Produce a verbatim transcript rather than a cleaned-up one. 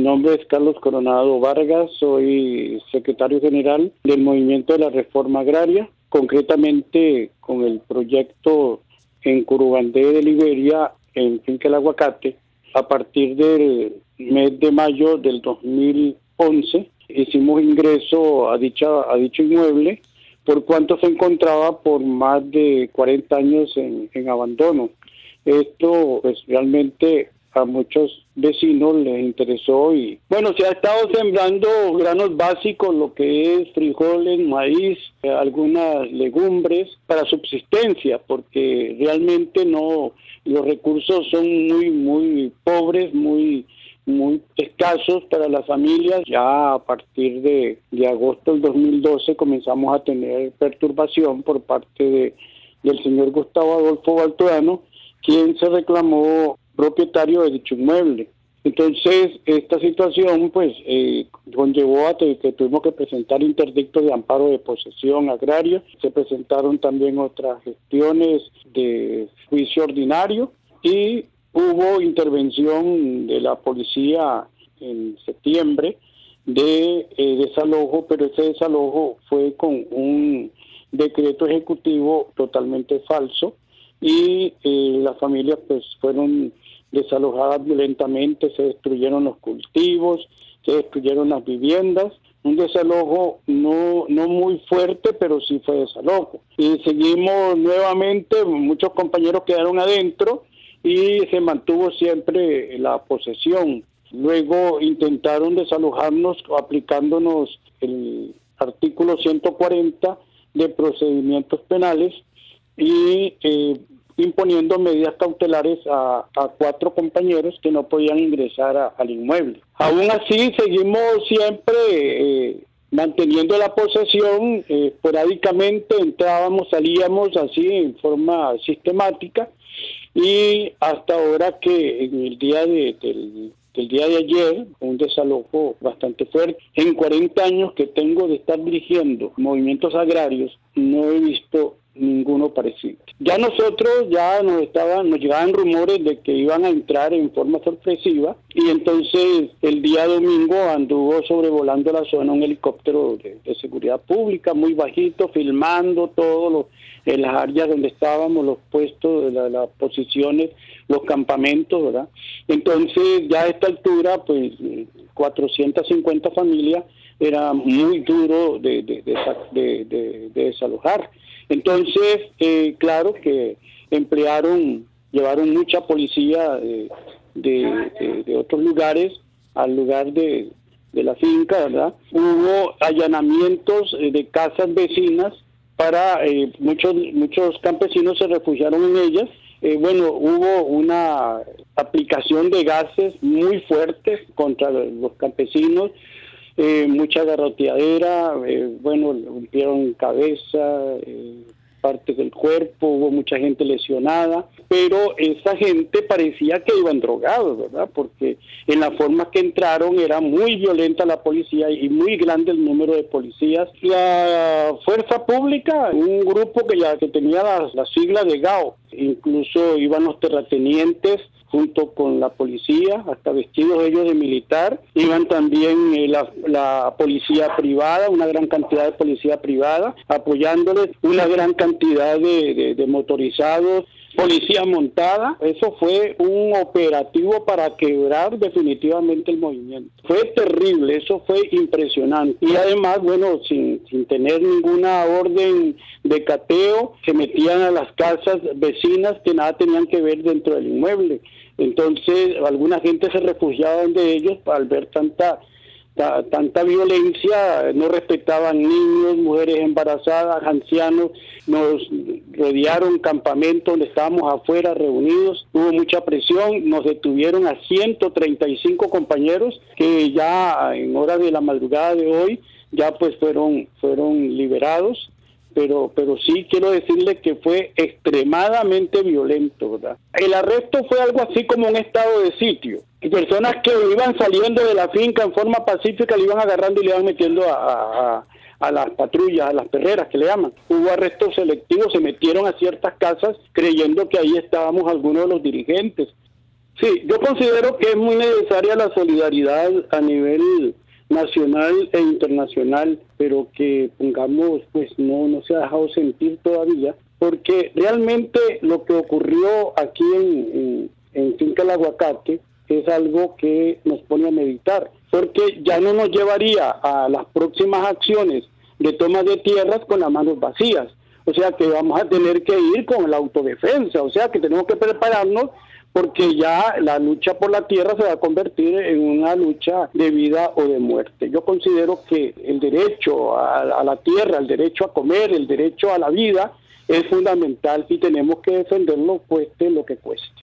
nombre es Carlos Coronado Vargas, soy secretario general del Movimiento de la Reforma Agraria, concretamente con el proyecto en Curubandé de Liberia, en Finca El Aguacate. A partir del mes de mayo del dos mil once hicimos ingreso a, dicha, a dicho inmueble, por cuanto se encontraba por más de cuarenta años en, en abandono. Esto pues realmente a muchos vecinos les interesó y bueno, se ha estado sembrando granos básicos, lo que es frijoles, maíz, algunas legumbres para subsistencia, porque realmente no, los recursos son muy, muy pobres, muy muy escasos para las familias. Ya a partir de, de agosto del dos mil doce comenzamos a tener perturbación por parte de, del señor Gustavo Adolfo Baltoano, quien se reclamó propietario de dicho inmueble. Entonces, esta situación pues eh, conllevó a que tuvimos que presentar interdictos de amparo de posesión agraria. Se presentaron también otras gestiones de juicio ordinario y hubo intervención de la policía en septiembre de eh, desalojo, pero ese desalojo fue con un decreto ejecutivo totalmente falso y eh, las familias pues fueron desalojadas violentamente, se destruyeron los cultivos, se destruyeron las viviendas, un desalojo no, no muy fuerte, pero sí fue desalojo. Y seguimos nuevamente, muchos compañeros quedaron adentro y se mantuvo siempre la posesión. Luego intentaron desalojarnos aplicándonos el artículo ciento cuarenta de procedimientos penales y eh, imponiendo medidas cautelares a, a cuatro compañeros que no podían ingresar a, al inmueble. Aún así seguimos siempre eh, manteniendo la posesión, eh, esporádicamente entrábamos, salíamos así en forma sistemática y hasta ahora que en el día de, del, del día de ayer, un desalojo bastante fuerte. En cuarenta años que tengo de estar dirigiendo movimientos agrarios, no he visto ninguno parecido. Ya nosotros ya nos estaban, nos llegaban rumores de que iban a entrar en forma sorpresiva y entonces el día domingo anduvo sobrevolando la zona un helicóptero de, de seguridad pública muy bajito, filmando todo lo, en las áreas donde estábamos, los puestos, la, las posiciones, los campamentos, ¿verdad? Entonces ya a esta altura pues cuatrocientas cincuenta familias era muy duro de, de, de, de, de, de desalojar. Entonces, eh, claro que emplearon, llevaron mucha policía de, de, de, de otros lugares al lugar de, de la finca, ¿verdad? Hubo allanamientos de casas vecinas para, eh, muchos, muchos campesinos se refugiaron en ellas. Eh, bueno, hubo una aplicación de gases muy fuerte contra los campesinos. Eh, mucha garroteadera, eh, bueno, rompieron cabeza, eh, partes del cuerpo, hubo mucha gente lesionada, pero esa gente parecía que iban drogados, ¿verdad? Porque en la forma que entraron era muy violenta la policía y muy grande el número de policías. La fuerza pública, un grupo que ya que tenía la, la sigla de G A O, incluso iban los terratenientes junto con la policía, hasta vestidos ellos de militar, iban también eh, la, la policía privada, una gran cantidad de policía privada, apoyándoles, una gran cantidad de, de, de motorizados, policía montada. Eso fue un operativo para quebrar definitivamente el movimiento. Fue terrible, eso fue impresionante. Y además, bueno, sin, sin tener ninguna orden de cateo, se metían a las casas vecinas que nada tenían que ver dentro del inmueble. Entonces, alguna gente se refugiaba de ellos al ver tanta ta, tanta violencia, no respetaban niños, mujeres embarazadas, ancianos. Nos rodearon campamentos donde estábamos afuera reunidos, hubo mucha presión, nos detuvieron a ciento treinta y cinco compañeros que ya en horas de la madrugada de hoy ya pues fueron, fueron liberados. Pero pero sí quiero decirle que fue extremadamente violento, ¿verdad? El arresto fue algo así como un estado de sitio. Y personas que iban saliendo de la finca en forma pacífica le iban agarrando y le iban metiendo a, a, a las patrullas, a las perreras que le llaman. Hubo arrestos selectivos, se metieron a ciertas casas creyendo que ahí estábamos algunos de los dirigentes. Sí, yo considero que es muy necesaria la solidaridad a nivel nacional e internacional, pero que pongamos, pues no, no se ha dejado sentir todavía, porque realmente lo que ocurrió aquí en, en, en Finca El Aguacate es algo que nos pone a meditar, porque ya no nos llevaría a las próximas acciones de toma de tierras con las manos vacías, o sea que vamos a tener que ir con la autodefensa, o sea que tenemos que prepararnos porque ya la lucha por la tierra se va a convertir en una lucha de vida o de muerte. Yo considero que el derecho a, a la tierra, el derecho a comer, el derecho a la vida es fundamental y tenemos que defenderlo cueste lo que cueste.